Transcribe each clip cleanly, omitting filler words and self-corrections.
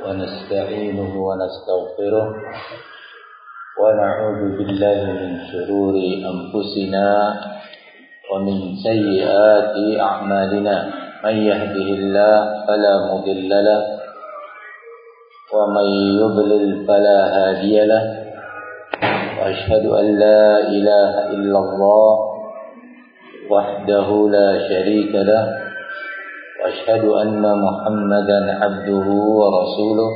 ونستعينه ونستغفره ونعوذ بالله من شرور أنفسنا ومن سيئات أعمالنا من يهده الله فلا مضل له ومن يضلل فلا هادي له وأشهد أن لا إله إلا الله وحده لا شريك له وأشهد أن محمدا عبده ورسوله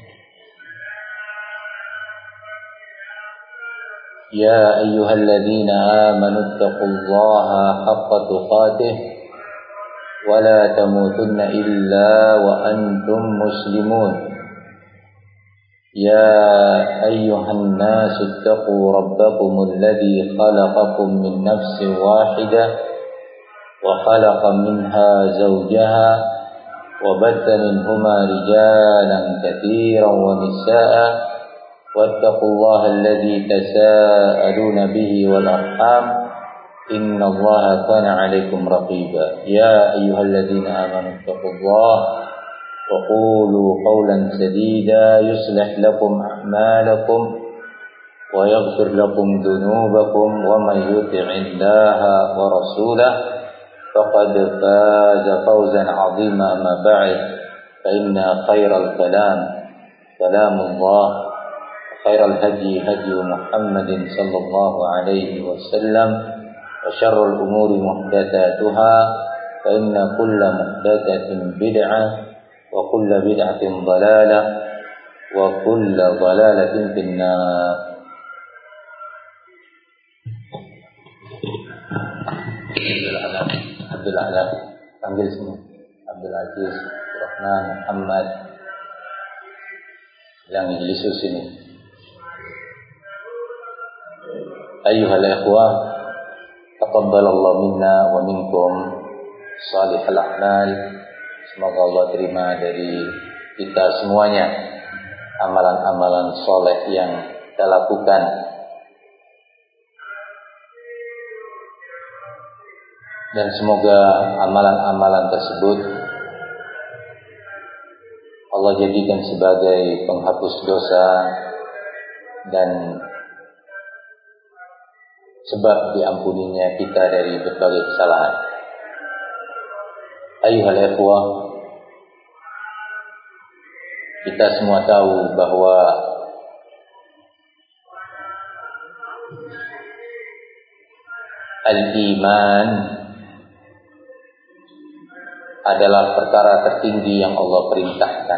يا أيها الذين آمنوا اتقوا الله حق تقاته ولا تموتن إلا وأنتم مسلمون يا أيها الناس اتقوا ربكم الذي خلقكم من نفس واحدة وخلق منها زوجها وبث منهما رجالا كثيرا ونساء واتقوا الله الذي تساءلون به والأرحام إن الله كان عليكم رقيبا يا أيها الذين آمنوا اتقوا الله وقولوا قولا سديدا يصلح لكم أعمالكم ويغفر لكم ذنوبكم ومن يطع الله ورسوله فقد فاز فوزا عظيما. أما بعد فإن خير الكلام كلام الله خير الهدي هدي محمد صلى الله عليه وسلم وشر الأمور محدثاتها فإن كل محدثة بدعة وكل بدعة ضلالة وكل ضلالة في النار. Abdul Alam, panggil semua. Abdul Aziz, Rahman, Muhammad, yang majlis sini. Ayyuhal ikhwah, taqabbalallahu minna wa minkum salihal a'mal. Semoga Allah terima dari kita semuanya amalan-amalan soleh yang kita lakukan. Dan semoga amalan-amalan tersebut Allah jadikan sebagai penghapus dosa dan sebab diampuninya kita dari berbagai kesalahan. Ayyuhal ikhwah, kita semua tahu bahwa al-iman adalah perkara tertinggi yang Allah perintahkan.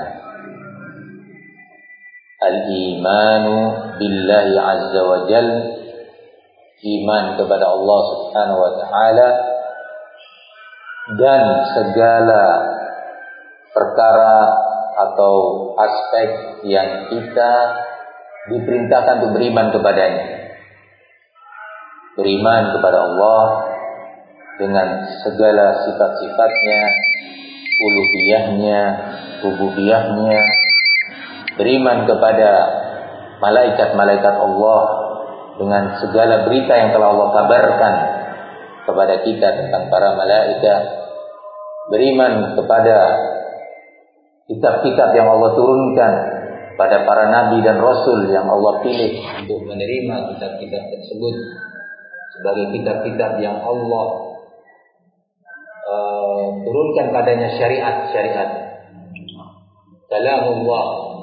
Al-imanu billahi azza wa jal, iman kepada Allah subhanahu wa ta'ala, dan segala perkara atau aspek yang kita diperintahkan untuk beriman kepadanya. Beriman kepada Allah dengan segala sifat-sifatnya, uluhiyahnya, rububiyahnya. Beriman kepada malaikat-malaikat Allah dengan segala berita yang telah Allah kabarkan kepada kita tentang para malaikat. Beriman kepada kitab-kitab yang Allah turunkan pada para nabi dan rasul yang Allah pilih untuk menerima kitab-kitab tersebut sebagai kitab-kitab yang Allah turunkan padanya syariat-syariat kalamullah.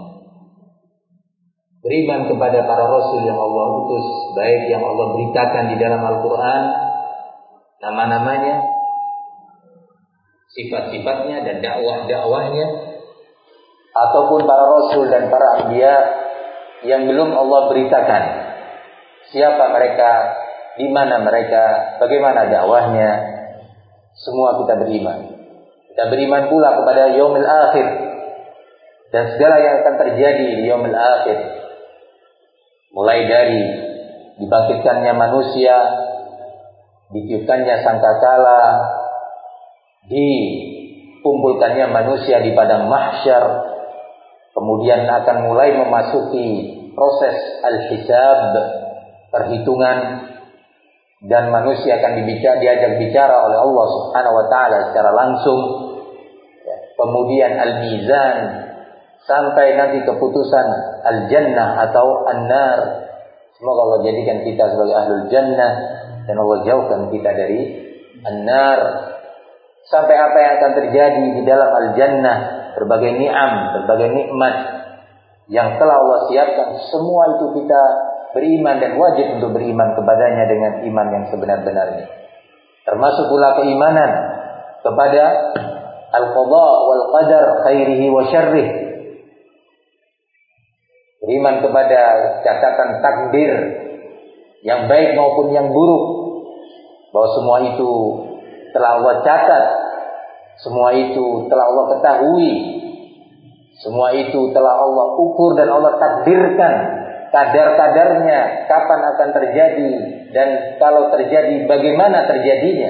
Beriman kepada para rasul yang Allah utus, baik yang Allah beritakan di dalam Al-Quran, nama-namanya, sifat-sifatnya dan dakwah-dakwahnya, ataupun para rasul dan para anbiya yang belum Allah beritakan siapa mereka, di mana mereka, bagaimana dakwahnya. Semua kita beriman. Kita beriman pula kepada yaumil akhir dan segala yang akan terjadi di yaumil akhir. Mulai dari dibangkitkannya manusia, ditiupkannya sangkakala, dikumpulkannya manusia di padang mahsyar, kemudian akan mulai memasuki proses al-hisab, perhitungan, dan manusia akan diajak bicara oleh Allah Subhanahu wa taala secara langsung. Kemudian al-mizan, sampai nanti keputusan al-jannah atau an-nar. Semoga Allah jadikan kita sebagai ahlul jannah dan Allah jauhkan kita dari an-nar. Sampai apa yang akan terjadi di dalam al-jannah, berbagai ni'am, berbagai nikmat yang telah Allah siapkan, semua itu kita beriman dan wajib untuk beriman kepadanya dengan iman yang sebenar-benarnya. Termasuk pula keimanan kepada al-qadha wal qadar khairihi wa syarrih. Beriman kepada catatan takdir yang baik maupun yang buruk, bahwa semua itu telah Allah catat, semua itu telah Allah ketahui, semua itu telah Allah ukur dan Allah takdirkan kadar-kadarnya, kapan akan terjadi, dan kalau terjadi bagaimana terjadinya.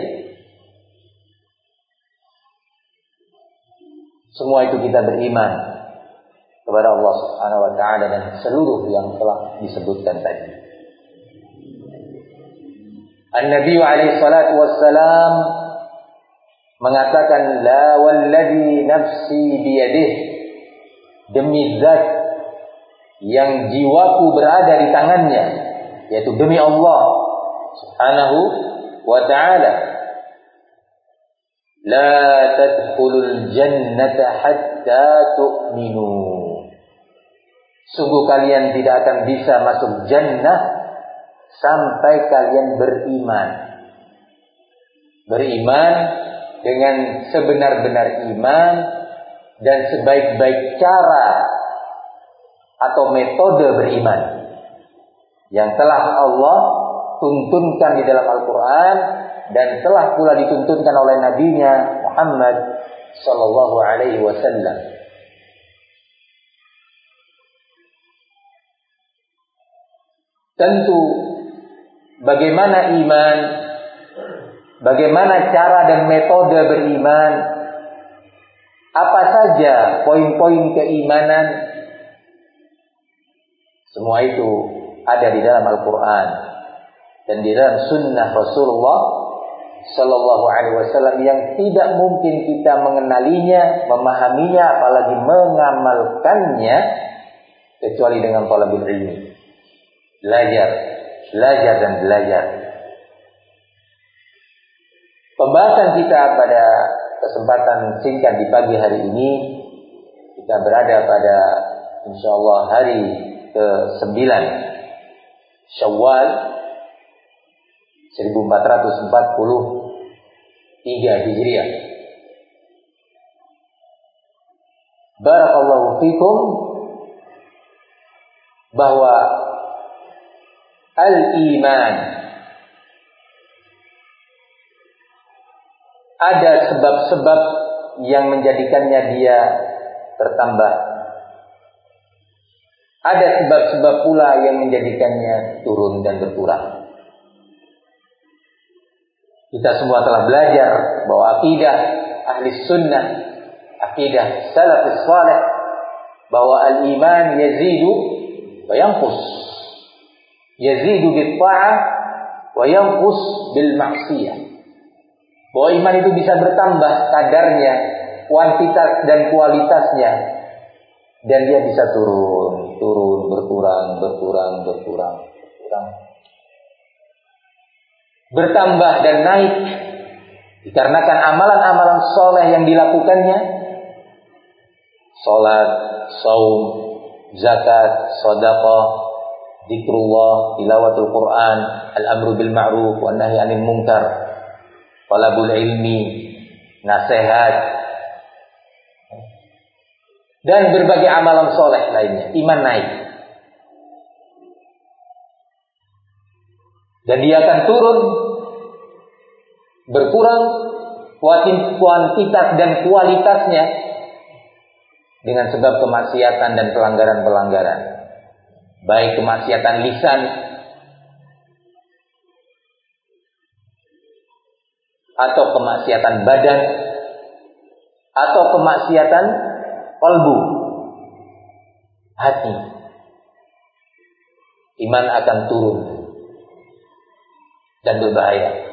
Semua itu kita beriman kepada Allah Subhanahu wa taala dan seluruh yang telah disebutkan tadi. An-Nabi alaihi salatu wassalam mengatakan, la walladhi nafsi biyadihi, demi zat yang jiwaku berada di tangannya, yaitu demi Allah Subhanahu wa ta'ala, la tadkhulul jannata hatta tu'minu, sungguh kalian tidak akan bisa masuk jannah sampai kalian beriman. Beriman dengan sebenar-benar iman dan sebaik-baik cara atau metode beriman yang telah Allah tuntunkan di dalam Al-Quran dan telah pula dituntunkan oleh Nabi-Nya Muhammad sallallahu alaihi wasallam. Tentu bagaimana iman, bagaimana cara dan metode beriman, apa saja poin-poin keimanan, semua itu ada di dalam Al-Quran dan di dalam sunnah Rasulullah sallallahu alaihi wasallam yang tidak mungkin kita mengenalinya, memahaminya, apalagi mengamalkannya kecuali dengan talabul ilmi. Belajar dan belajar. Pembahasan kita pada kesempatan singkat di pagi hari ini, kita berada pada insyaallah hari ke-9 Syawal 1443 Hijriah. Barakallahu fikum, bahwa al-iman ada sebab-sebab yang menjadikannya dia bertambah. Ada sebab-sebab pula yang menjadikannya turun dan berkurang. Kita semua telah belajar bahwa akidah ahli sunnah, akidah salafus salih, bahwa al-iman yazidu wa yanqus. Yazidu bil ta'ah wa yanqus bil ma'siyah. Bahwa iman itu bisa bertambah kadarnya, kuantitas dan kualitasnya, dan dia bisa turun, berkurang. Bertambah dan naik dikarenakan amalan-amalan soleh yang dilakukannya, salat, saum, zakat, sedekah, zikrullah, tilawatul Quran, al-amru bil ma'ruf wa nahyi 'anil munkar, talabul ilmi, nasihat, dan berbagai amalan soleh lainnya, iman naik. Dan dia akan turun, berkurang kuantitas dan kualitasnya dengan sebab kemaksiatan dan pelanggaran-pelanggaran. Baik kemaksiatan lisan atau kemaksiatan badan atau kemaksiatan qalbu, hati. Iman akan turun dan berbahaya.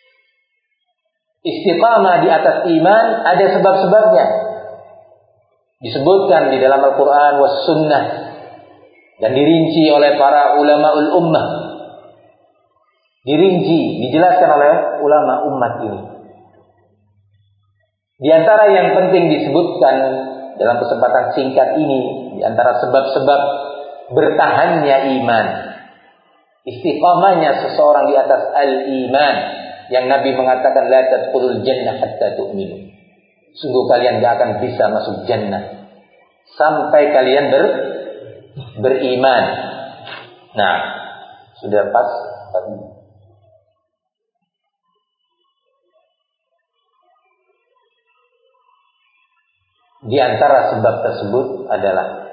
Istiqamah di atas iman ada sebab-sebabnya. disebutkan di dalam Al-Quran was sunnah dan dirinci oleh para ulamaul ummah, dijelaskan oleh ulama umat ini. Di antara yang penting disebutkan dalam kesempatan singkat ini, di antara sebab-sebab bertahannya iman, istiqamahnya seseorang di atas al-iman, yang Nabi mengatakan la tadkhulul jannah hatta tu'minu. Sungguh kalian tidak akan bisa masuk jannah sampai kalian beriman. Nah, sudah pas tadi. Di antara sebab tersebut adalah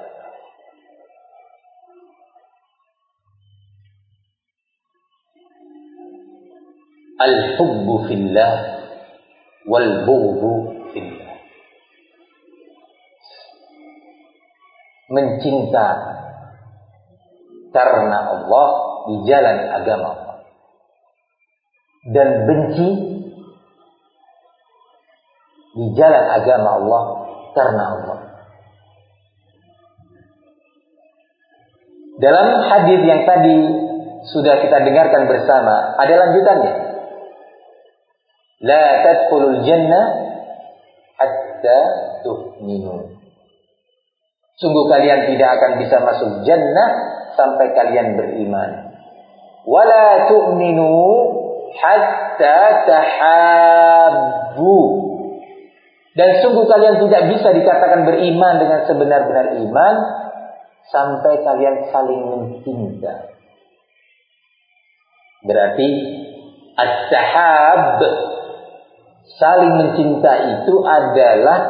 al-hubbu fillah wal bughdu fillah. Mencinta karena Allah di jalan agama Allah, dan benci di jalan agama Allah karena Allah. Dalam hadis yang tadi sudah kita dengarkan bersama, ada lanjutannya. La tadkhulul jannah hatta tu'minu. Sungguh kalian tidak akan bisa masuk jannah sampai kalian beriman. Wala tu'minu hatta tahabbu. Dan sungguh kalian tidak bisa dikatakan beriman dengan sebenar-benar iman sampai kalian saling mencinta. Berarti at-tahab, saling mencinta itu adalah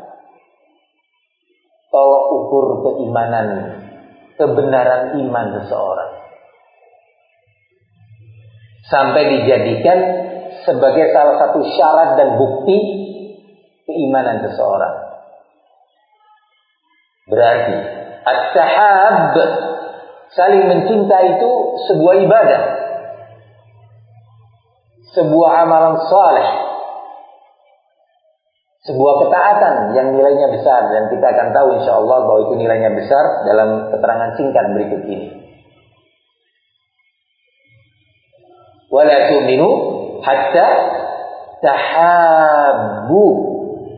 tolak ukur keimanan, kebenaran iman seseorang, sampai dijadikan sebagai salah satu syarat dan bukti keimanan seseorang. Berarti at-tahab, saling mencinta itu sebuah ibadah, sebuah amalan saleh, sebuah ketaatan yang nilainya besar, dan kita akan tahu insyaallah bahwa itu nilainya besar dalam keterangan singkat berikut ini. Wala tu'minu hatta tahabbu.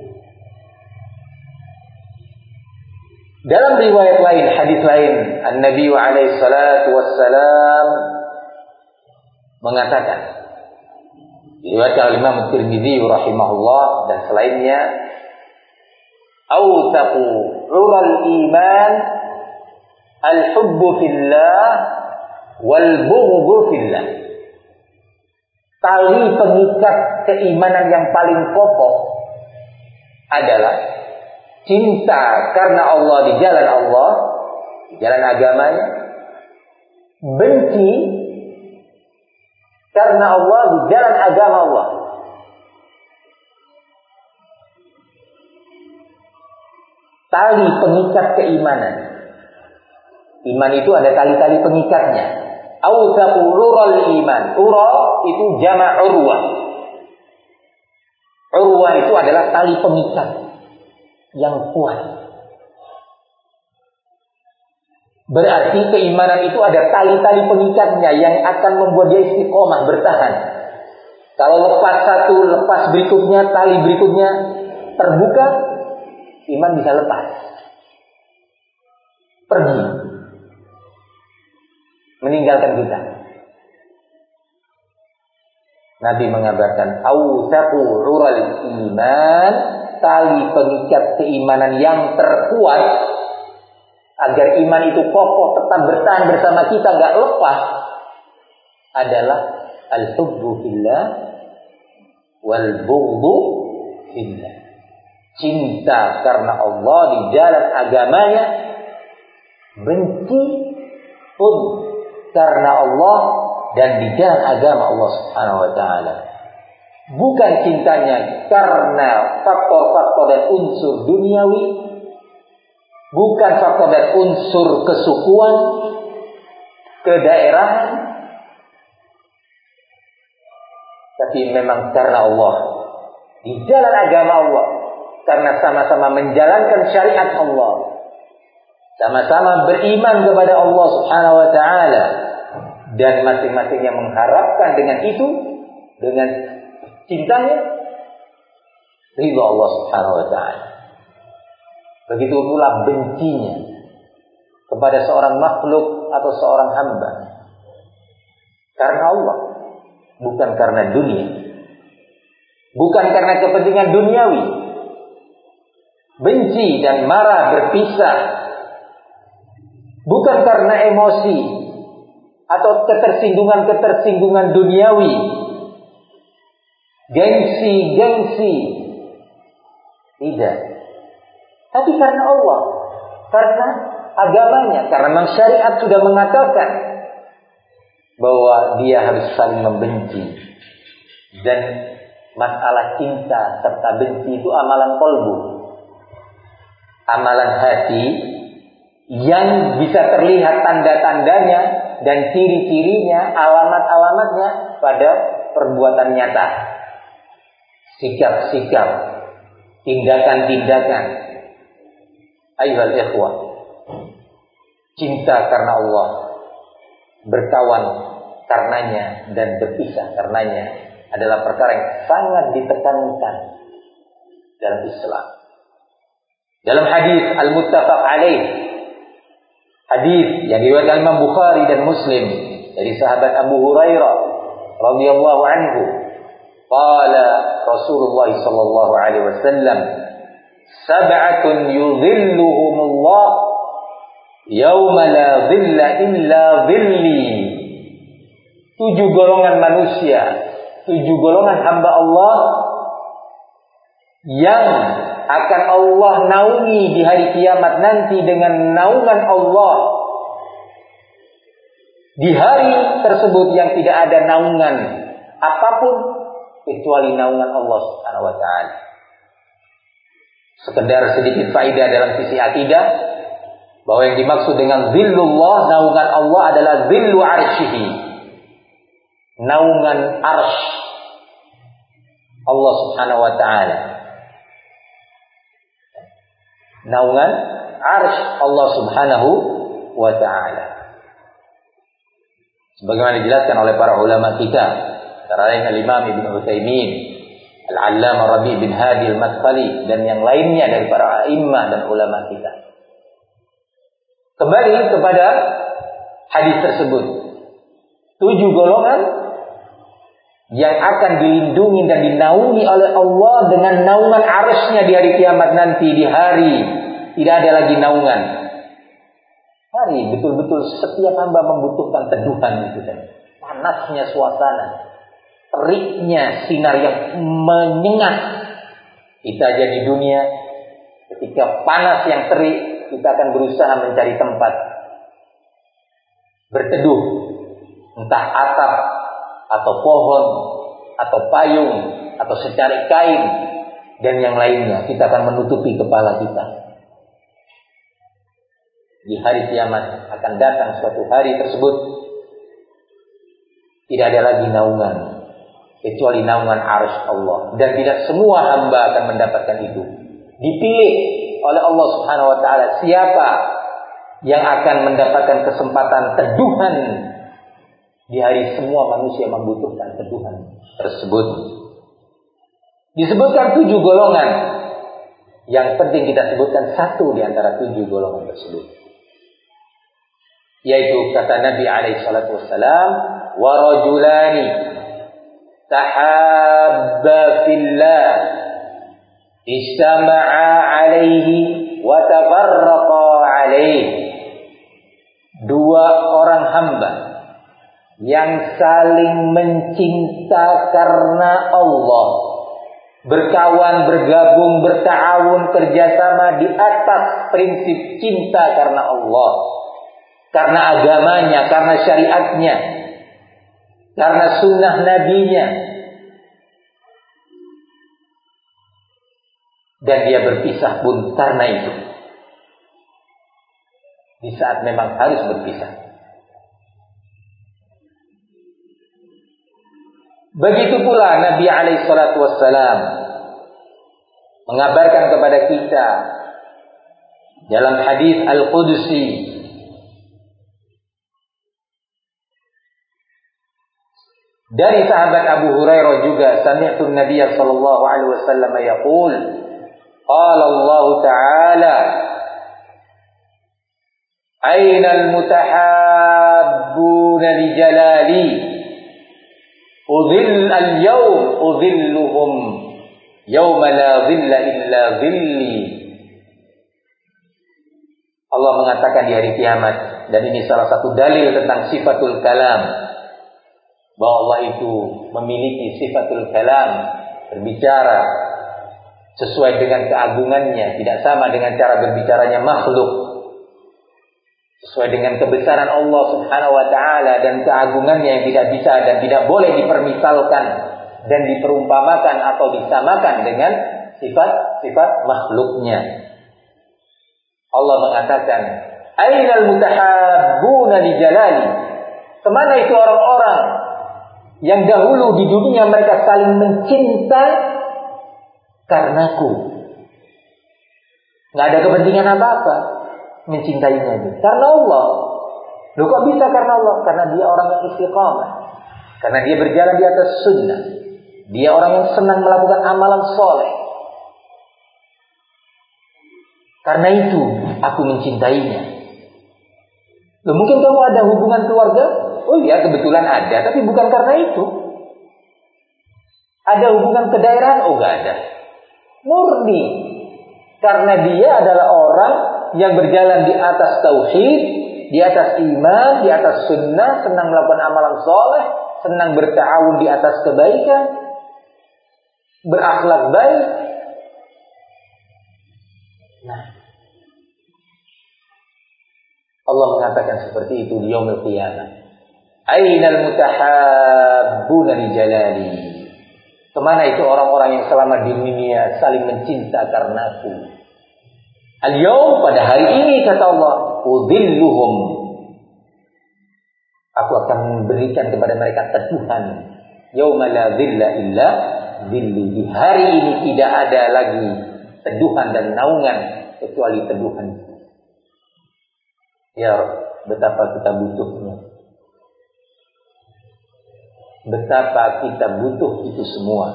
Dalam riwayat lain, hadis lain, An-Nabi alaihi salatu wassalam mengatakan, diriwayatkan oleh Imam Tirmidzi rahimahullah dan selainnya, "Awtaqu 'ural iman al-hubbu fillah wal bughdu fillah." Tali pengikat keimanan yang paling kokoh adalah cinta karena Allah di jalan Allah, di jalan agamanya, benci karena Allah di jalan agama Allah. Tali pengikat keimanan. Iman itu ada tali-tali pengikatnya. Awsaqu ural iman. Ura itu jama' urwah. Urwah itu adalah tali pengikat yang kuat. Berarti keimanan itu ada tali-tali pengikatnya yang akan membuat dia istiqomah, bertahan. Kalau lepas satu, lepas berikutnya, tali berikutnya terbuka, iman bisa lepas, pergi, meninggalkan kita. Nabi mengabarkan, "Awsaqu 'ural iman", tali pengikat keimanan yang terkuat agar iman itu kokoh tetap bertahan bersama kita, enggak lepas, adalah al-hubbu fillah wal bughdu fillah. Cinta karena Allah di jalan agamanya, benci pun karena Allah dan di jalan agama Allah Subhanahu wa taala. Bukan cintanya karena faktor-faktor dan unsur duniawi, bukan faktor dan unsur kesukuan, kedaerahan, tapi memang karena Allah, di jalan agama Allah, karena sama-sama menjalankan syariat Allah, sama-sama beriman kepada Allah Subhanahu wa taala, dan masing-masingnya mengharapkan dengan itu, dengan cintanya, ridha Allah Subhanahu wa taala. Begitu pula bencinya kepada seorang makhluk atau seorang hamba karena Allah, bukan karena dunia, bukan karena kepentingan duniawi. Benci dan marah berpisah bukan karena emosi atau ketersinggungan-ketersinggungan duniawi, gengsi, tidak. Tapi karena Allah, karena agamanya, karena memang syariat sudah mengatakan bahwa dia harus saling membenci. Dan masalah cinta serta benci itu amalan qalbu, amalan hati yang bisa terlihat tanda-tandanya dan ciri-cirinya, alamat-alamatnya pada perbuatan nyata, sikap-sikap, tindakan-tindakan. Ayyuhal ikhwah, cinta karena Allah, berkawan karenanya dan berpisah karenanya adalah perkara yang sangat ditekankan dalam Islam. Dalam hadis al-muttafaq alaih, hadis yang diriwayatkan Imam Bukhari dan Muslim dari sahabat Abu Hurairah radhiyallahu anhu, qala Rasulullah sallallahu alaihi wasallam, sab'atun yudhilluhumullah yauma la dhilla illa dhilli. 7 golongan manusia, 7 golongan hamba Allah yang akan Allah naungi di hari kiamat nanti dengan naungan Allah. Di hari tersebut yang tidak ada naungan apapun kecuali naungan Allah Subhanahu wa taala. Sekedar sedikit faedah dalam sisi akidah, bahwa yang dimaksud dengan zillullah, naungan Allah, adalah zillu arsyihi, naungan arsy Allah Subhanahu wa taala. Naungan arsy Allah Subhanahu wa taala. Sebagaimana dijelaskan oleh para ulama kita, antara lain Al-Imam Ibnu Utsaimin, Al-Allamah Rabi' bin Hadi Al-Madkhali, dan yang lainnya dari para a'immah dan ulama kita. Kembali kepada hadis tersebut, 7 golongan yang akan dilindungi dan dinaungi oleh Allah dengan naungan arsy-Nya di hari kiamat nanti, di hari tidak ada lagi naungan. Hari betul-betul setiap hamba membutuhkan teduhan itu kan. Panasnya suasana, teriknya sinar yang menyengat. Kita aja di dunia ketika panas yang terik, kita akan berusaha mencari tempat berteduh, entah atap atau pohon atau payung atau secarik kain dan yang lainnya. Kita akan menutupi kepala kita. Di hari kiamat akan datang suatu hari tersebut, tidak ada lagi naungan kecuali naungan arsy Allah, dan tidak semua hamba akan mendapatkan itu. Dipilih oleh Allah Subhanahu wa taala siapa yang akan mendapatkan kesempatan teduhan di hari semua manusia membutuhkan teduhan tersebut. Disebutkan 7 golongan. Yang penting kita sebutkan satu di antara 7 golongan tersebut, yaitu kata Nabi alaihi salatu wassalam, wa rajulani tahabba fillah istama'a alaihi wa tafarraqa alaihi. 2 orang hamba yang saling mencinta karena Allah, berkawan, bergabung, berta'awun, kerjasama di atas prinsip cinta karena Allah, karena agamanya, karena syariatnya, karena sunnah nabinya, dan dia berpisah pun karena itu, di saat memang harus berpisah. Begitu pula Nabi alaihi salatu wassalam mengabarkan kepada kita dalam hadis Al-Qudsi dari sahabat Abu Hurairah juga, sami'tu Nabiy sallallahu alaihi wasallam yaqul, qala Allah Ta'ala, aina al-mutahabbuna li jalali, udhilluhum yawma la dhilla illa dhilli. Allah mengatakan di hari kiamat, dan ini salah satu dalil tentang sifatul kalam, bahwa Allah itu memiliki sifatul kalam, berbicara sesuai dengan keagungannya, tidak sama dengan cara berbicaranya makhluk, sesuai dengan kebesaran Allah Subhanahu wa ta'ala dan keagungannya yang tidak bisa dan tidak boleh dipermisalkan dan diperumpamakan atau disamakan dengan sifat-sifat makhluknya. Allah mengatakan, ainal mutahabbuna li jalali, kemana itu orang-orang yang dahulu di dunia mereka saling mencinta karenaku. Nggak ada kepentingan apa-apa mencintainya itu. Karena Allah. Loh kok bisa karena Allah? Karena dia orang yang istiqamah. Karena dia berjalan di atas sunnah. Dia orang yang senang melakukan amalan soleh. Karena itu aku mencintainya. Loh mungkin kamu ada hubungan keluarga? Oh iya, kebetulan ada, tapi bukan karena itu. Ada hubungan kedaerahan? Oh enggak ada. Murni karena dia adalah orang yang berjalan di atas tauhid, di atas iman, di atas sunnah, senang melakukan amalan soleh, senang berta'awun di atas kebaikan, berakhlak baik. Nah, Allah mengatakan seperti itu di yaumil qiyamah. Ainal mutahabbuna li jalali. Kemana itu orang-orang yang selama di dunia saling mencinta karenaku? Al-yawm, pada hari ini kata Allah, udhilluhum, aku akan memberikan kepada mereka teduhan. Yauma la dhilla illa dhilli. Di hari ini tidak ada lagi teduhan dan naungan kecuali teduhan. Ya Rabb, betapa kita butuhnya. Betapa kita butuh itu semua.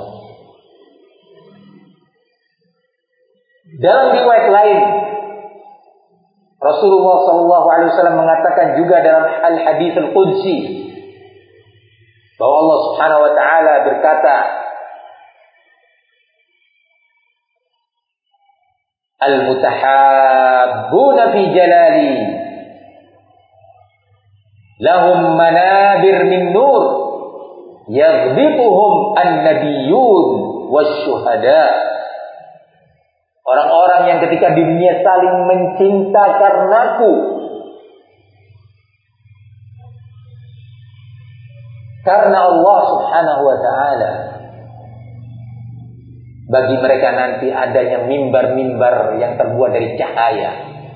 Dalam riwayat lain, Rasulullah SAW mengatakan juga dalam Al-Hadits Al-Qudsi, bahwa Allah Subhanahu wa ta'ala berkata, Al-mutahabbuna fi jalali lahum manabir min nur yaghbituhum an-nabiyyun wasyuhada. Orang-orang yang ketika di dunia saling mencinta karenaku, karena Allah Subhanahu wa ta'ala, bagi mereka nanti adanya mimbar-mimbar yang terbuat dari cahaya.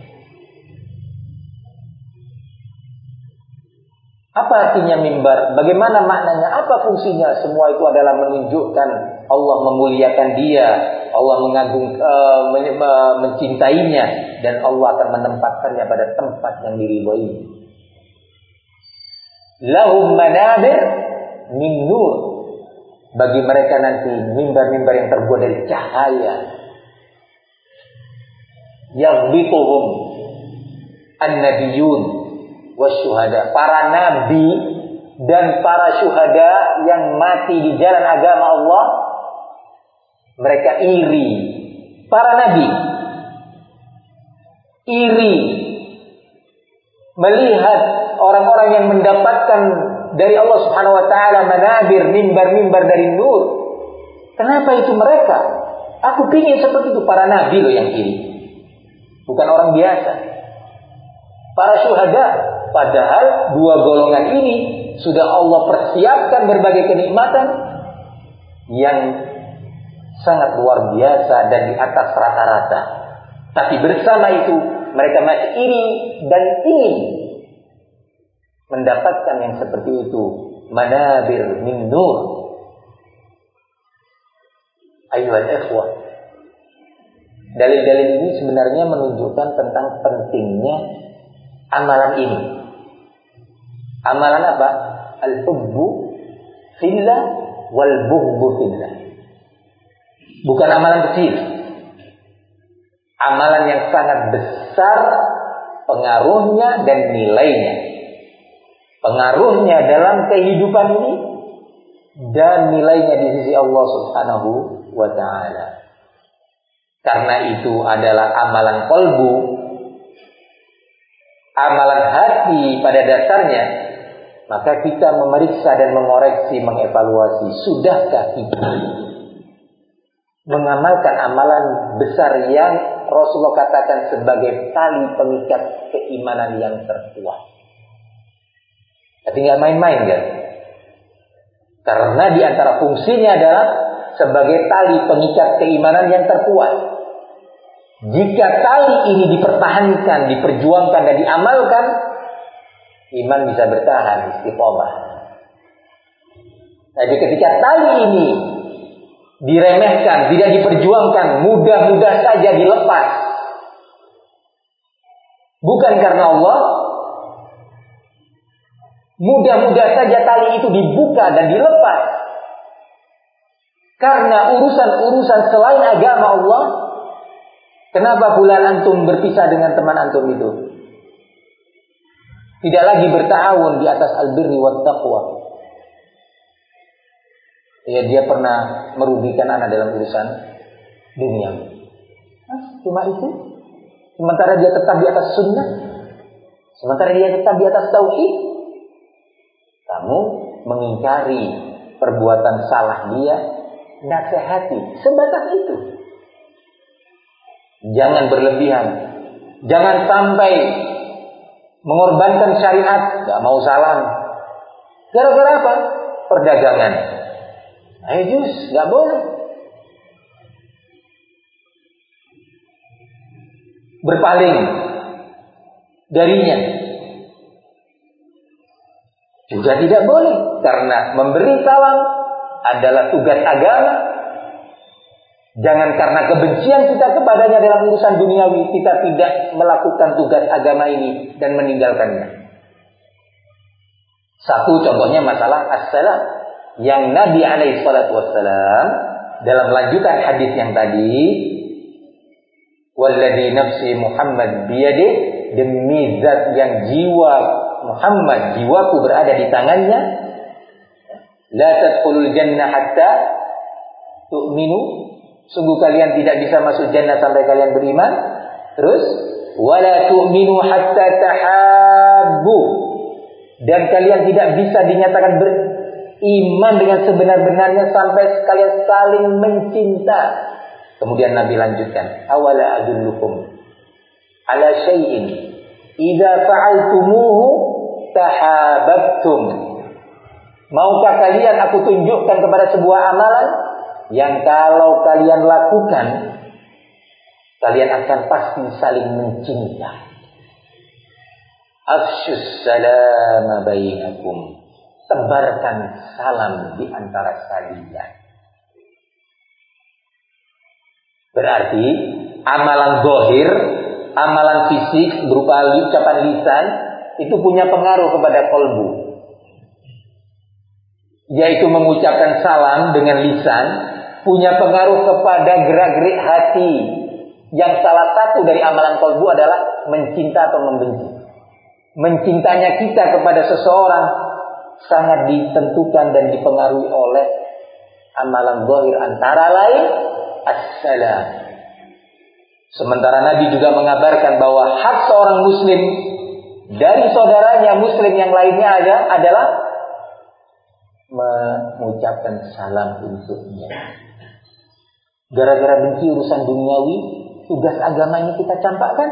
Apa artinya mimbar? Bagaimana maknanya? Apa fungsinya? Semua itu adalah menunjukkan Allah memuliakan dia, Allah mencintainya, dan Allah akan menempatkannya pada tempat yang diridhoi. Lahum manabir min nur. Bagi mereka nanti mimbar-mimbar yang terbuat dari cahaya. Yaghbituhum an-nabiyyun wasyuhada. Para nabi dan para syuhada yang mati di jalan agama Allah, mereka iri. Para nabi iri melihat orang-orang yang mendapatkan dari Allah Subhanahu wa ta'ala manabir, mimbar-mimbar dari nur. Kenapa itu mereka? Aku pingin seperti itu. Para nabi loh yang iri, bukan orang biasa. Para syuhada, padahal dua golongan ini sudah Allah persiapkan berbagai kenikmatan yang sangat luar biasa dan di atas rata-rata. Tapi bersama itu mereka masih iri dan ingin mendapatkan yang seperti itu. Manabir min nur. Ayyuhal ikhwah, Dalil-dalil ini sebenarnya menunjukkan tentang pentingnya amalan ini. Amalan apa? Al-hubbu fillah wal bughdu fillah. Bukan amalan kecil. Amalan yang sangat besar pengaruhnya dan nilainya. Pengaruhnya dalam kehidupan ini dan nilainya di sisi Allah Subhanahu wa ta'ala. Karena itu adalah amalan qalbu, amalan hati pada dasarnya, maka kita memeriksa dan mengoreksi, mengevaluasi, sudahkah kita mengamalkan amalan besar yang Rasulullah katakan sebagai tali pengikat keimanan yang terkuat. Tapi nggak main-main kan? Karena di antara fungsinya adalah sebagai tali pengikat keimanan yang terkuat. Jika tali ini dipertahankan, diperjuangkan dan diamalkan, iman bisa bertahan, istiqomah. Tapi ketika tali ini diremehkan, tidak diperjuangkan, mudah-mudah saja dilepas. Bukan karena Allah, mudah-mudah saja tali itu dibuka dan dilepas. Karena urusan-urusan selain agama Allah. Kenapa bulan antum berpisah dengan teman antum itu? Tidak lagi bertahun di atas al-birri wat taqwa. Ya, dia pernah merugikan anak dalam urusan dunia. Cuma itu. Sementara dia tetap di atas sunnah. Sementara dia tetap di atas tauhid. Kamu mengingkari perbuatan salah dia, nasihati. Sebatas itu. Jangan berlebihan. Jangan sampai mengorbankan syariat. Gak mau salam. Gara-gara apa? Perdagangan. Jus, gak boleh. Berpaling darinya juga tidak boleh. Karena memberi salam adalah tugas agama. Jangan karena kebencian kita kepadanya dalam urusan duniawi, kita tidak melakukan tugas agama ini dan meninggalkannya. Satu contohnya masalah as-salam, yang Nabi alaihi salatu wassalam dalam lanjutan hadis yang tadi, walladzi nafsi Muhammad biyadi, demi zat yang jiwa Muhammad, jiwaku berada di tangannya, la tadkhulul jannah hatta tu'minu, sungguh kalian tidak bisa masuk jannah sampai kalian beriman. Terus, wala tu'minu hatta tahabbu, dan kalian tidak bisa dinyatakan beriman dengan sebenar-benarnya sampai kalian saling mencinta. Kemudian Nabi lanjutkan, awala adullukum ala syai'in idza fa'altumuhu tahabbtum. Maukah kalian aku tunjukkan kepada sebuah amalan yang kalau kalian lakukan, kalian akan pasti saling mencinta. Afshus salama bainakum, tebarkan salam di antara kalian. Berarti amalan zahir, amalan fisik berupa ucapan lisan itu punya pengaruh kepada qalbu. Yaitu mengucapkan salam dengan lisan punya pengaruh kepada gerak-gerik hati. Yang salah satu dari amalan qalbu adalah mencinta atau membenci. Mencintanya kita kepada seseorang sangat ditentukan dan dipengaruhi oleh amalan zahir, antara lain as-salam. Sementara Nabi juga mengabarkan bahwa hak seorang muslim dari saudaranya muslim yang lainnya adalah mengucapkan salam untuknya. Gara-gara benci urusan duniawi, tugas agama ini kita campakkan?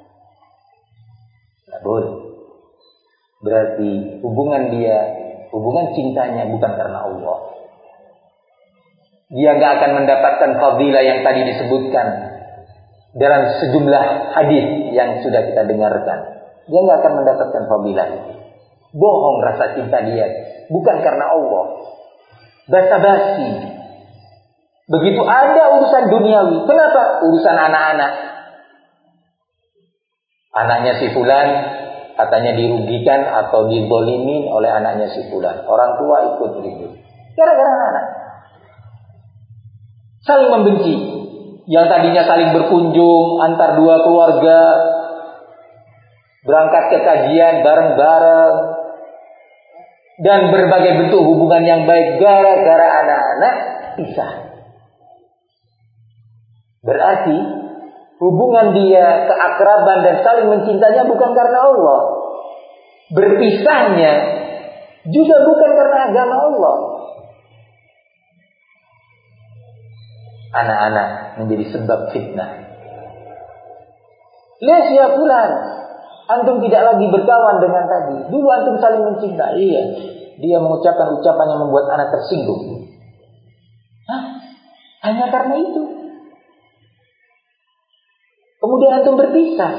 Tidak boleh. Berarti hubungan cintanya bukan karena Allah. Dia gak akan mendapatkan fadilah yang tadi disebutkan dalam sejumlah hadis yang sudah kita dengarkan. Dia gak akan mendapatkan fadilah itu. Bohong rasa cinta dia, bukan karena Allah. Basa-basi. Begitu ada urusan duniawi. Kenapa? Urusan anak-anak. Anaknya si fulan katanya dirugikan atau dizalimin oleh anaknya si fulan. Orang tua ikut ribut. Gara-gara anak. Saling membenci. Yang tadinya saling berkunjung antar dua keluarga, berangkat ke kajian bareng-bareng, dan berbagai bentuk hubungan yang baik, gara-gara anak-anak pisah. Berarti hubungan dia, keakraban dan saling mencintanya bukan karena Allah. Berpisahnya juga bukan karena agama Allah. Anak-anak menjadi sebab fitnah. Lihat ya fulan, antum tidak lagi berkawan dengan tadi. Dulu antum saling mencintai. Iya. Dia mengucapkan ucapan yang membuat anak tersinggung. Hah? Hanya karena itu. Kemudian antum berpisah.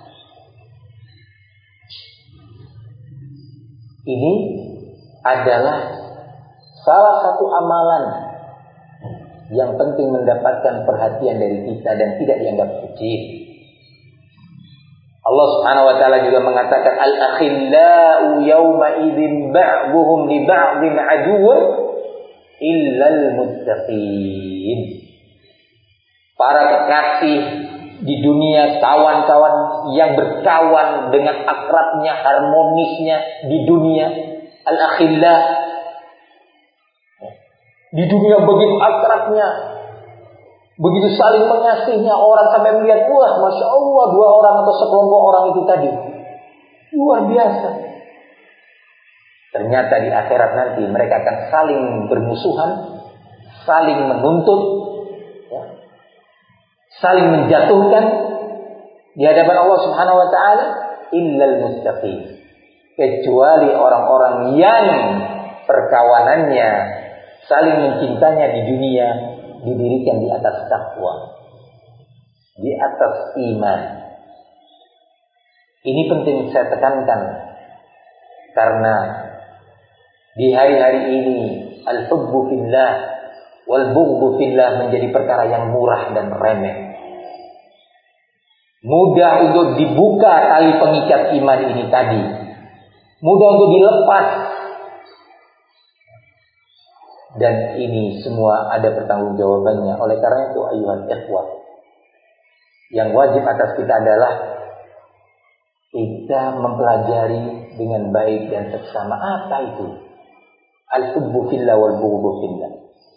Ini adalah salah satu amalan yang penting mendapatkan perhatian dari kita dan tidak dianggap kecil. Allah Subhanahu wa taala juga mengatakan al-akhillau yawma idzin ba'dhum li ba'dhin aduwwun illal muttaqin. Para kekasih di dunia, kawan-kawan yang berkawan dengan akrabnya, harmonisnya di dunia, al-akhilla. Di dunia begitu akrabnya, begitu saling mengasihinya, orang sampai melihat, wah, masya Allah, dua orang atau sekelompok orang itu tadi luar biasa. Ternyata di akhirat nanti mereka akan saling bermusuhan, saling menuntut, ya, saling menjatuhkan di hadapan Allah Subhanahu wa taala, illal muttaqin, kecuali orang-orang yang perkawanannya, saling mencintanya di dunia didirikan di atas takwa, di atas iman. Ini penting saya tekankan karena di hari-hari ini al-hubbu fillah wal bughdu fillah menjadi perkara yang murah dan remeh. Mudah untuk dibuka tali pengikat iman ini tadi. Mudah untuk dilepas. Dan ini semua ada pertanggungjawabannya. Oleh karena itu ayuhal ikhwah, yang wajib atas kita adalah kita mempelajari dengan baik dan seksama apa itu al-hubbu fillah wal bughdu fillah.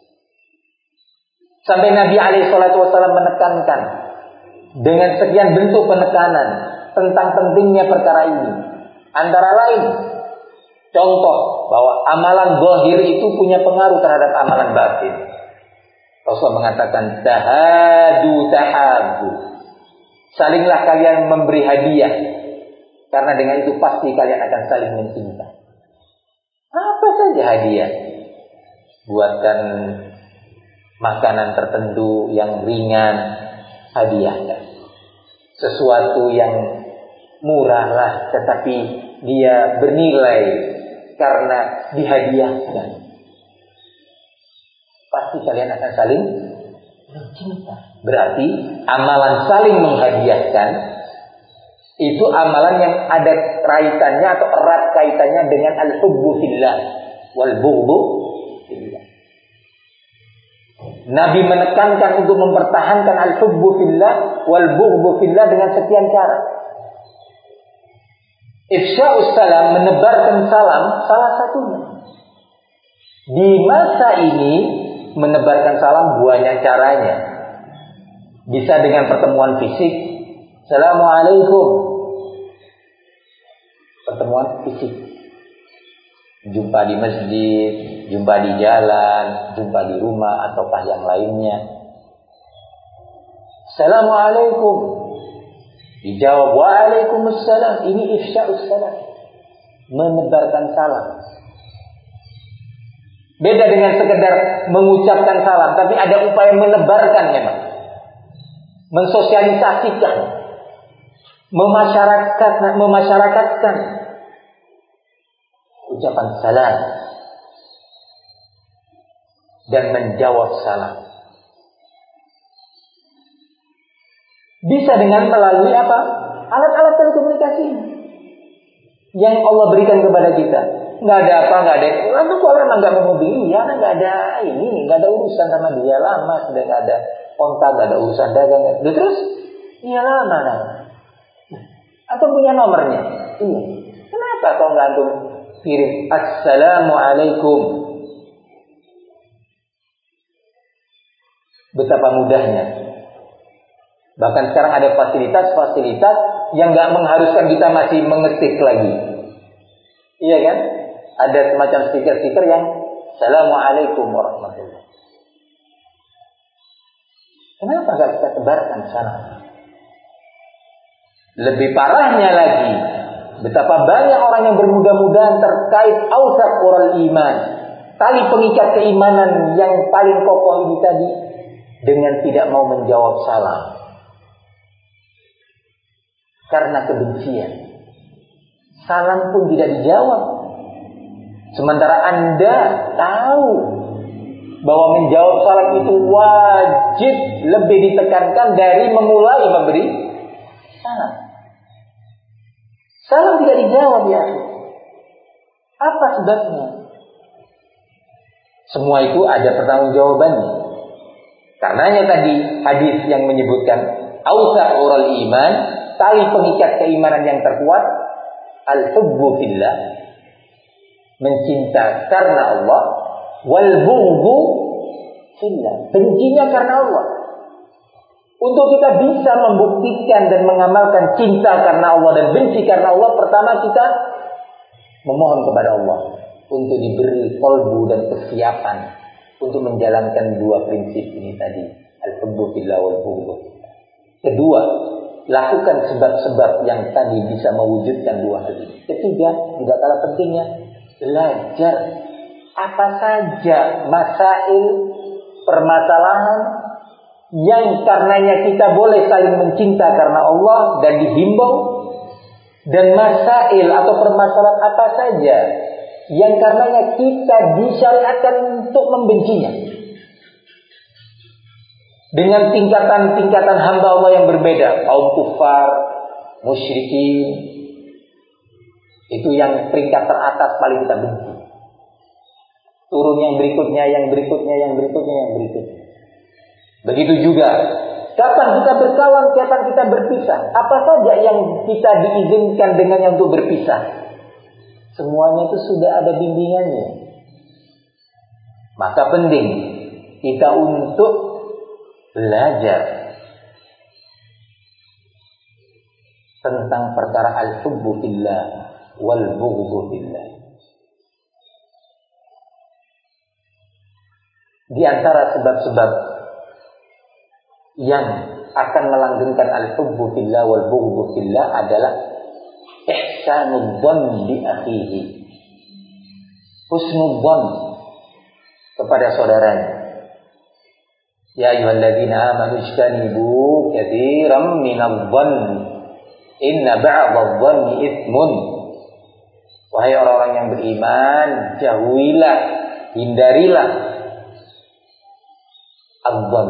Sampai Nabi alaihi salatu wasallam menekankan dengan sekian bentuk penekanan tentang pentingnya perkara ini. Antara lain, contoh bahwa amalan zahir itu punya pengaruh terhadap amalan batin. Rasul mengatakan tahadu tahabbu. Salinglah kalian memberi hadiah, karena dengan itu pasti kalian akan saling mencinta. Apa saja hadiah? Buatkan makanan tertentu yang ringan, hadiahkan. Sesuatu yang murah lah, tetapi dia bernilai karena dihadiahkan. Pasti kalian akan saling mencinta. Berarti amalan saling menghadiahkan itu amalan yang ada kaitannya atau erat kaitannya dengan al-hubbu fillah wal bughdu fillah. Nabi menekankan untuk mempertahankan al-hubbu fillah wal bughdu fillah dengan sekian cara. Ifsya'us salam, menebarkan salam, salah satunya. Di masa ini menebarkan salam banyak caranya. Bisa dengan pertemuan fisik, Assalamualaikum, pertemuan fisik, jumpa di masjid, jumpa di jalan, jumpa di rumah ataukah yang lainnya. Assalamualaikum, dijawab waalaikumsalam. Ini ifsya'us salam, menebarkan salam. Beda dengan sekedar mengucapkan salam, tapi ada upaya menebarkan memang. Mensosialisasikan, memasyarakatkan ucapan salam dan menjawab salam. Bisa dengan melalui apa? Alat-alat telekomunikasi yang Allah berikan kepada kita. Nggak ada apa, nggak ada. Lalu kalau orang nggak mau mobil, ya nggak ada ini, nggak ada urusan sama dia, lama sudah nggak ada kontak, nggak ada urusan dagang. Terus, iya lama nah. Atau punya nomornya? Iya. Kenapa kau nggak antum kirim Assalamualaikum? Betapa mudahnya. Bahkan sekarang ada fasilitas-fasilitas yang nggak mengharuskan kita masih mengetik lagi. Iya kan? Ada semacam stiker-stiker yang Assalamualaikum warahmatullahi. Kenapa nggak kita sebarkan sana? Lebih parahnya lagi, betapa banyak orang yang bermudah-mudahan terkait awsaq ural iman, tali pengikat keimanan yang paling kokoh ini tadi, dengan tidak mau menjawab salam karena kebencian. Salam pun tidak dijawab, sementara Anda tahu bahwa menjawab salam itu wajib, lebih ditekankan dari memulai memberi salam. Salam tidak dijawab ya. Apa sebabnya? Semua itu ada pertanggungjawabannya. Karenanya tadi hadis yang menyebutkan awsaq ural iman, tali pengikat keimanan yang terkuat, al-hubbu fillah, mencinta karena Allah, wal bughdu fillah, bencinya karena Allah. Untuk kita bisa membuktikan dan mengamalkan cinta karena Allah dan benci karena Allah, pertama kita memohon kepada Allah untuk diberi qalbu dan kesiapan untuk menjalankan dua prinsip ini tadi, al-hubbu fillah wal bughdu. Kedua, lakukan sebab-sebab yang tadi bisa mewujudkan dua hal ini. Ketiga, tidak kalah pentingnya, belajar apa saja masail, permasalahan yang karenanya kita boleh saling mencinta karena Allah dan dihimbau, dan masail atau permasalahan apa saja yang karenanya kita disyariatkan untuk membencinya. Dengan tingkatan-tingkatan hamba Allah yang berbeda, kaum kufar, musyrikin, itu yang peringkat teratas paling kita benci. Turun yang berikutnya, yang berikutnya, yang berikutnya, yang berikutnya. Begitu juga, kapan kita berkawan, kapan kita berpisah. Apa saja yang kita diizinkan dengannya untuk berpisah. Semuanya itu sudah ada bimbingannya. Maka penting kita untuk belajar tentang perkara al-hubbu fillah wal bughdu fillah. Di antara sebab-sebab yang akan melanggengkan al-hubbu fillah wal bughdu fillah adalah ihsanul dzan bi akhihi, husnul dzan kepada saudaranya. Ya ayyuhalladzina amanu ijtanibu katsiran minadh dhanni inna ba'dadh dhanni itsmun. Wahai orang-orang yang beriman, jauhilah, hindarilah adzan.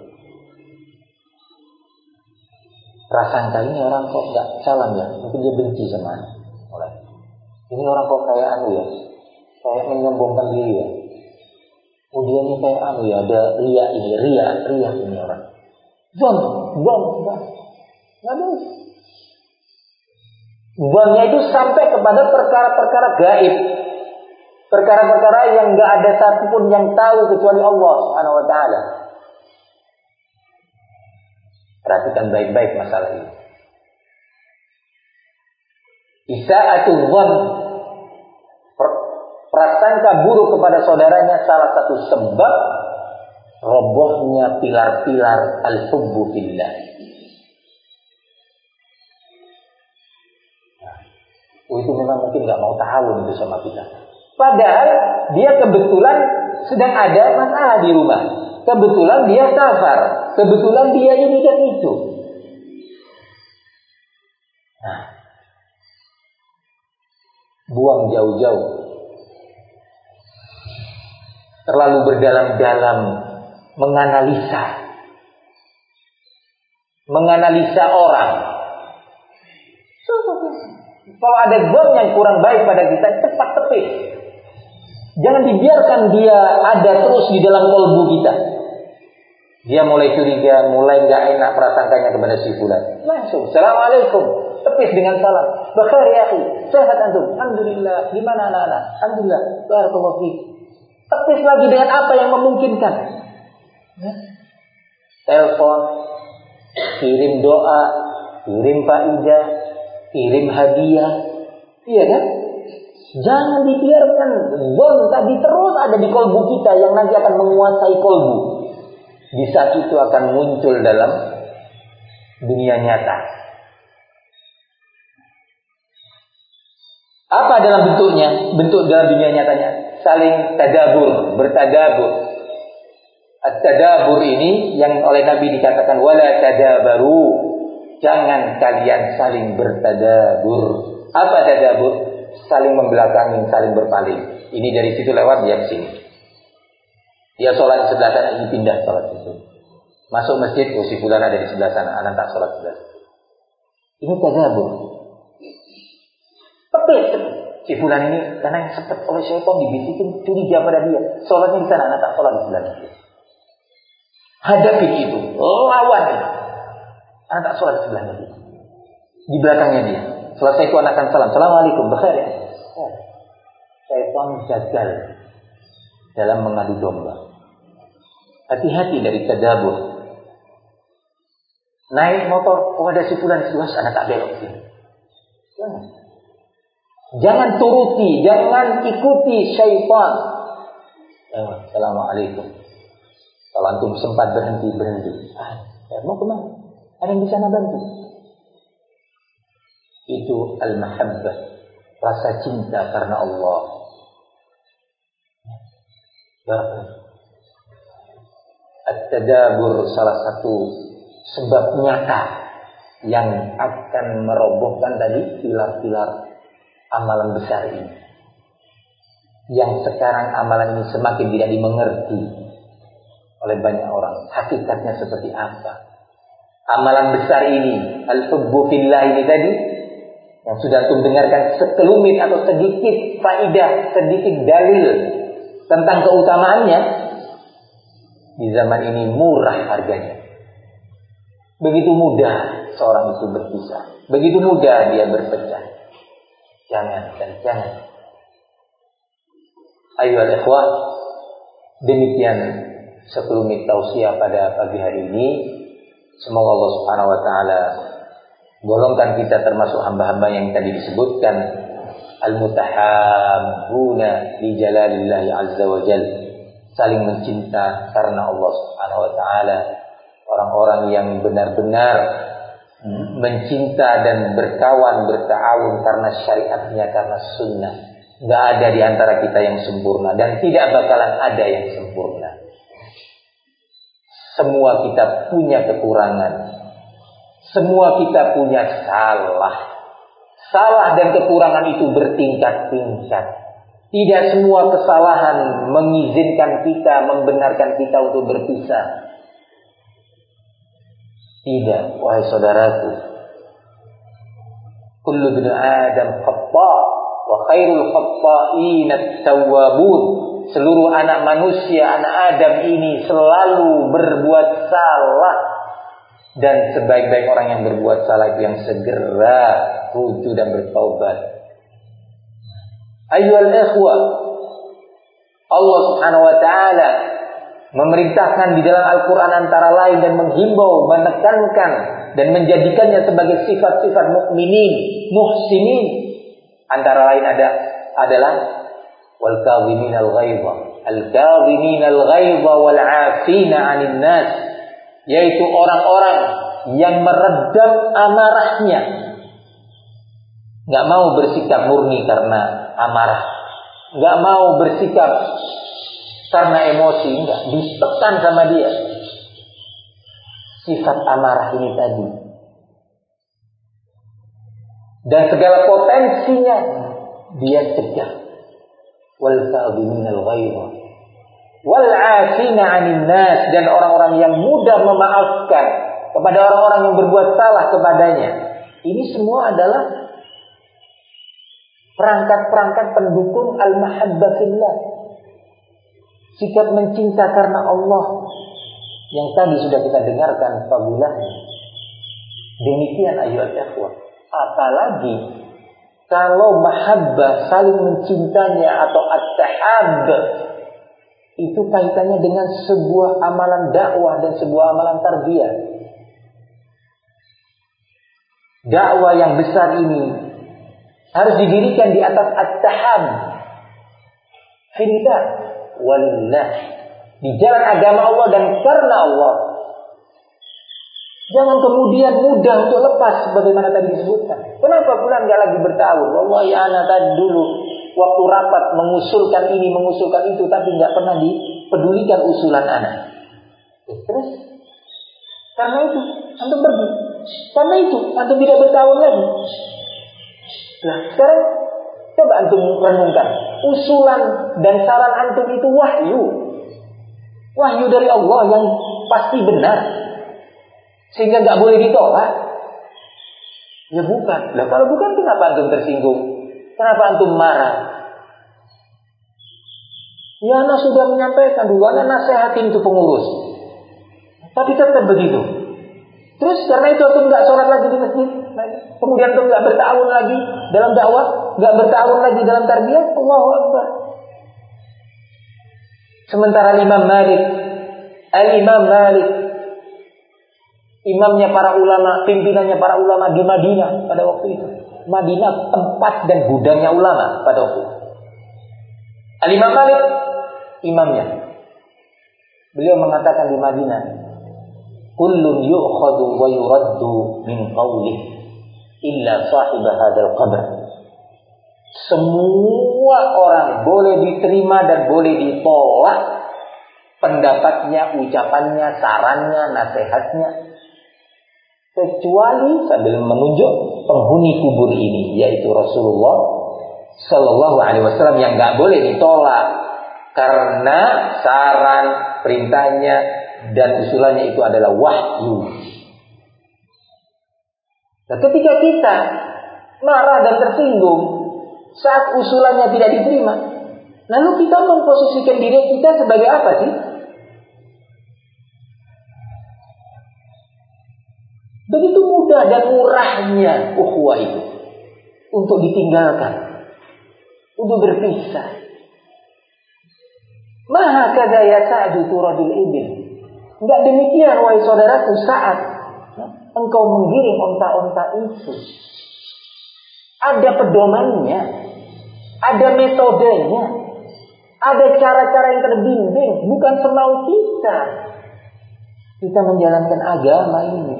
Prasangka ini orang kok enggak salam ya, mungkin dia benci sama orang. Ini orang kok kayak ya, kayak menyombongkan diri ya. Dia ini kayak ya, ada ria ini orang. Zon. Nggak ada. Zonnya itu sampai kepada perkara-perkara gaib, perkara-perkara yang nggak ada satupun yang tahu kecuali Allah Subhanahu Wa Taala. Perhatikan baik-baik masalah ini. Isa'atul dzan, prasangka buruk kepada saudaranya, salah satu sebab robohnya pilar-pilar al-hubbu fillah. Itu memang mungkin nggak mau ta'awun itu sama kita. Padahal dia kebetulan sedang ada masalah di rumah. Kebetulan dia safar. Kebetulan dia ini dan itu. Nah, buang jauh-jauh. Terlalu berdalam-dalam menganalisa menganalisa orang. Kalau ada zon yang kurang baik pada kita, cepat tepis. Jangan dibiarkan dia ada terus di dalam kalbu kita. Dia mulai curiga, mulai nggak enak prasangkanya kepada si fulan. Langsung, assalamualaikum, tepis dengan salam. Bakhair ya akhi, sehat antum? Alhamdulillah. Gimana anak-anak? Alhamdulillah. Barakallahu fiik. Tepis lagi dengan apa yang memungkinkan. Ya. Telepon, kirim doa, kirim faidah, kirim hadiah. Iya kan? Jangan dibiarkan zon tadi terus ada di kalbu kita yang nanti akan menguasai kalbu. Di saat itu akan muncul dalam dunia nyata. Apa dalam bentuknya? Bentuk dalam dunia nyatanya saling tadabur, bertadabur. At-tadabur ini yang oleh Nabi dikatakan wala tadabaru. Jangan kalian saling bertadabur. Apa tadabur? Saling membelakangi, saling berpaling. Ini dari situ lewat dia ke sini. Dia sholat di sebelah sana, ini pindah sholat itu. Masuk masjid, si fulan ada di sebelah sana, anak tak sholat sebelah situ. Ini tadabur. Tapi si fulan ini karena yang sempat oleh syaitan dibisikin curiga pada dia. Sholatnya di sana, anak tak sholat di sebelah situ. Hadapi itu, lawan itu. Anak tak sholat di sebelah situ. Di belakangnya dia. Selesai itu anak akan salam. Assalamualaikum, bakhair ya. Syaitan gagal dalam mengadu domba. Hati-hati dari tadabur. Naik motor, ada si fulan di sebelah, anak tak belok sini. Jangan turuti, jangan ikuti syaitan. Assalamualaikum. Kalau antum sempat berhenti. Mau kemana? Ada yang bisa bantu. Itu al-mahabbah, rasa cinta karena Allah. At-tadabur salah satu sebab nyata yang akan merobohkan tadi pilar-pilar amalan besar ini. Yang sekarang amalan ini semakin tidak dimengerti oleh banyak orang. Hakikatnya seperti apa? Amalan besar ini, al-hubbu fillah ini tadi, yang sudah antum dengarkan sekelumit atau sedikit faidah, sedikit dalil tentang keutamaannya, di zaman ini murah harganya. Begitu mudah seorang itu berpisah, begitu mudah dia berpecah. Jangan. Ayolah ikhwah, demikian sekelumit tausiah pada pagi hari ini. Semoga Allah Subhanahu wa taala golongkan kita termasuk hamba-hamba yang tadi disebutkan al-mutahabbuna li jalalillahi azza wa jalla, saling mencinta karena Allah Subhanahu wa taala, orang-orang yang benar-benar mencinta dan berkawan berta'awun karena syariatnya, karena sunnah. Enggak ada di antara kita yang sempurna dan tidak bakalan ada yang sempurna. Semua kita punya kekurangan. Semua kita punya salah. Salah dan kekurangan itu bertingkat-tingkat. Tidak semua kesalahan mengizinkan kita, membenarkan kita untuk berpisah. Tidak, wahai saudaraku. Kullu ibn Adam khata' wa khairul khata'in at-tawwabun. Seluruh anak manusia, anak Adam ini selalu berbuat salah. Dan sebaik-baik orang yang berbuat salah itu yang segera rujuk dan bertaubat. Ayyuhal ikhwah, Allah Subhanahu wa taala memerintahkan di dalam Al-Quran antara lain dan menghimbau, menekankan dan menjadikannya sebagai sifat-sifat mukminin, muhsinin. Antara lain adalah wal kadhiminal ghaidha, al-kadhiminal ghaidha wal 'afina 'anil nas, yaitu orang-orang yang meredam amarahnya, enggak mau bersikap murni karena amarah, enggak mau bersikap karena emosi, enggak, ditekan sama dia. Sifat amarah ini tadi. Dan segala potensinya dia cegah. Wal kadhiminal ghaidha wal 'afina 'anil nas, dan orang-orang yang mudah memaafkan kepada orang-orang yang berbuat salah kepadanya. Ini semua adalah perangkat-perangkat pendukung al-mahabbah fillah. Sikap mencinta karena Allah yang tadi sudah kita dengarkan fadilahnya. Demikian ayyuhal ikhwah. Apalagi kalau mahabbah, saling mencintanya atau at-tahab, itu kaitannya dengan sebuah amalan dakwah dan sebuah amalan tarbiyah. Dakwah yang besar ini harus didirikan di atas at-tahab fillah walillah, di jalan agama Allah dan karena Allah. Jangan kemudian mudah untuk lepas sebagaimana tadi disebutkan. Kenapa bulan gak lagi bertahun? Wallahi ana tadi dulu waktu rapat mengusulkan ini, mengusulkan itu, tapi gak pernah dipedulikan usulan anak. Terus karena itu antum pergi. Karena itu antum tidak bertahun lagi. Nah sekarang coba antum renungkan. Usulan dan saran antum itu wahyu. Wahyu dari Allah yang pasti benar, sehingga gak boleh ditolak. Ya bukan. Nah kalau bukan, kenapa antum tersinggung? Kenapa antum marah? Ya anak sudah menyampaikan dulu, anak nasihatin itu pengurus, tapi tetap begitu. Terus karena itu antum gak sholat lagi di masjid, kemudian antum gak bertahun lagi dalam dakwah, gak bertahun lagi dalam tarbiyah. Allahu Akbar. Sementara Imam Malik, Al-Imam Malik, imamnya para ulama, pimpinannya para ulama di Madinah pada waktu itu. Madinah tempat dan gudangnya ulama pada waktu itu. Al-Imam Malik imamnya. Beliau mengatakan di Madinah, kullun yu'khadhu wa yuraddu min qawlih illa sahib hadzal qabr. Semua orang boleh diterima dan boleh ditolak pendapatnya, ucapannya, sarannya, nasihatnya, kecuali sambil menunjuk penghuni kubur ini, yaitu Rasulullah Sallallahu Alaihi Wasallam, yang nggak boleh ditolak karena saran, perintahnya dan usulannya itu adalah wahyu. Nah, ketika kita marah dan tersinggung saat usulannya tidak diterima, lalu kita memposisikan diri kita sebagai apa sih? Begitu mudah dan murahnya ukhuwah itu untuk ditinggalkan, untuk berpisah. Maha kada ya sa'du turadul ibil. Enggak demikian wahai saudaraku saat engkau menggiring onta-onta itu. Ada pedomannya, ada metodenya, ada cara-cara yang terbimbing, bukan semau kita. Kita menjalankan agama ini.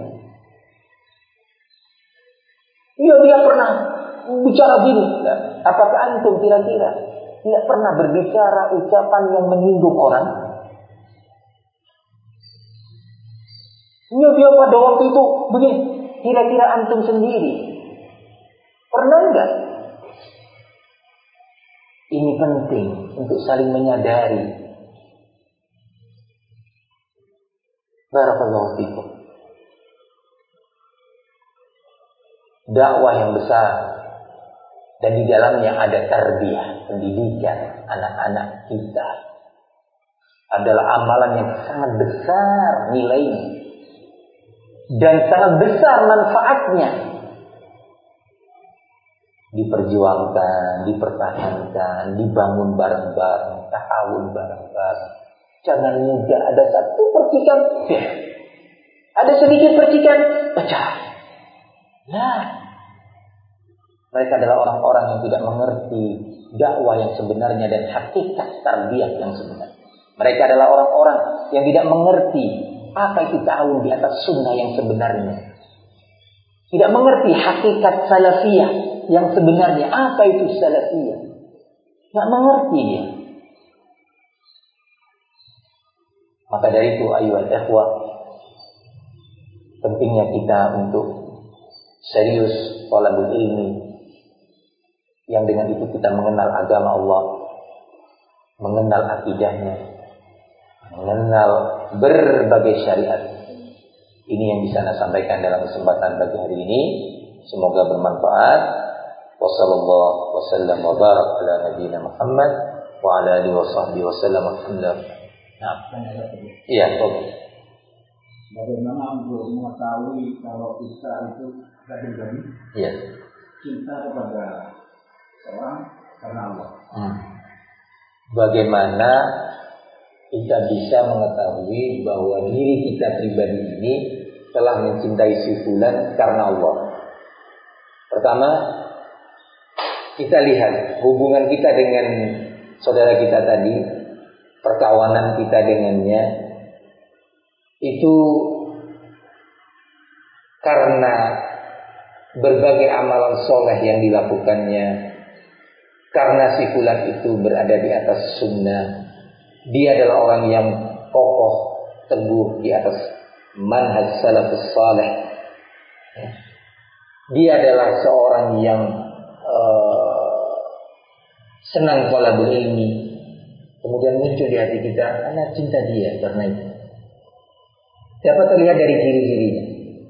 Iya, dia pernah bicara gini. Apakah antum kira-kira tidak pernah berbicara ucapan yang menyinggung orang? Iya, dia pada waktu itu begini. Kira-kira antum sendiri pernah enggak? Ini penting untuk saling menyadari. Barakallahu fikum. Dakwah yang besar dan di dalamnya ada tarbiyah, pendidikan anak-anak kita adalah amalan yang sangat besar nilainya dan sangat besar manfaatnya. Diperjuangkan, dipertahankan, dibangun bareng-bareng, tahawun bareng-bareng. Jangan mudah ada satu percikan, ada sedikit percikan, pecah. Nah, mereka adalah orang-orang yang tidak mengerti dakwah yang sebenarnya dan hakikat tarbiyah yang sebenarnya. Mereka adalah orang-orang yang tidak mengerti apa itu ta'awun di atas sunnah yang sebenarnya. Tidak mengerti hakikat salafiyah yang sebenarnya. Apa itu salafiyah? Tidak mengerti dia. Maka dari itu ayyuhal ikhwah, pentingnya kita untuk serius thalabul ilmi, yang dengan itu kita mengenal agama Allah, mengenal akidahnya, mengenal berbagai syariat. Ini yang bisa saya sampaikan dalam kesempatan pagi hari ini. Semoga bermanfaat. Wassallallahu wasallam wa barak ala nabiyina Muhammad wa ala alihi washabbihi wasallam. Alhamdulillah. Nah, iya, oke. Bagaimana untuk mengetahui kalau kita itu pribadi cinta kepada orang karena Allah? Bagaimana kita bisa mengetahui bahwa diri kita pribadi ini telah mencintai si fulan karena Allah? Pertama, kita lihat hubungan kita dengan saudara kita tadi, perkawanan kita dengannya, itu karena berbagai amalan soleh yang dilakukannya, karena si fulan itu berada di atas sunnah, dia adalah orang yang kokoh teguh di atas manhaj salafus saleh, dia adalah seorang yang senang talabul ilmi, kemudian muncul di hati kita, anak cinta dia karena itu. Dapat terlihat dari ciri-cirinya.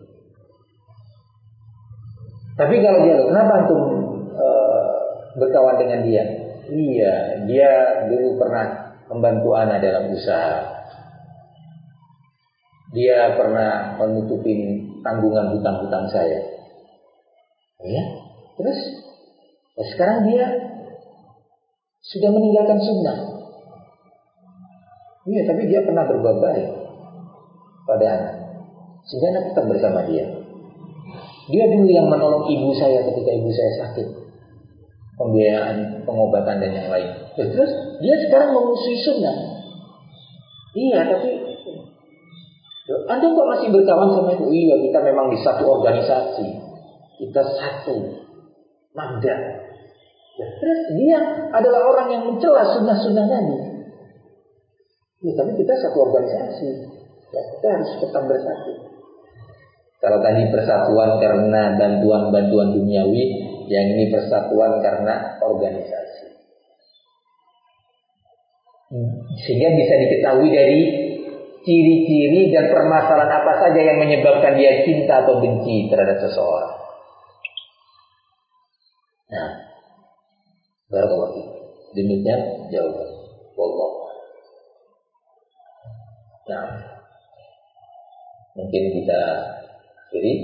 Tapi kalau dia, kenapa antum berkawan dengan dia? Iya, dia dulu pernah membantu ana dalam usaha. Dia pernah menutupi tanggungan hutang-hutang saya. Ya, terus sekarang dia sudah meninggalkan sunnah. Iya, tapi dia pernah berbuat baik pada anak, sehingga anak tetap bersama dia. Dia dulu yang menolong ibu saya ketika ibu saya sakit, pembiayaan pengobatan dan yang lain. Terus dia sekarang memusuhi sunnah. Iya, tapi Anda kok masih berkawan sama itu? Iya, kita memang di satu organisasi, kita satu magda. Ya, terus dia adalah orang yang mencela sunnah-sunnah Nabi. Ya, tapi kita satu organisasi. Ya, kita harus tetap bersatu. Kalau tadi persatuan karena bantuan-bantuan duniawi, yang ini persatuan karena organisasi. Sehingga bisa diketahui dari ciri-ciri dan permasalahan apa saja yang menyebabkan dia cinta atau benci terhadap seseorang. Nah, barakallahu fiik. Demikian jawaban. Wallahu. Nah, mungkin kita akhiri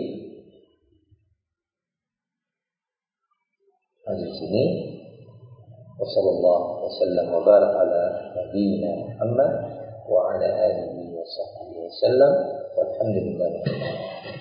di sini. Wassallallahu wasallam wa barak ala nabiyyina Muhammad wa ala alihi wa sahbihi wasallam. Walhamdulillah.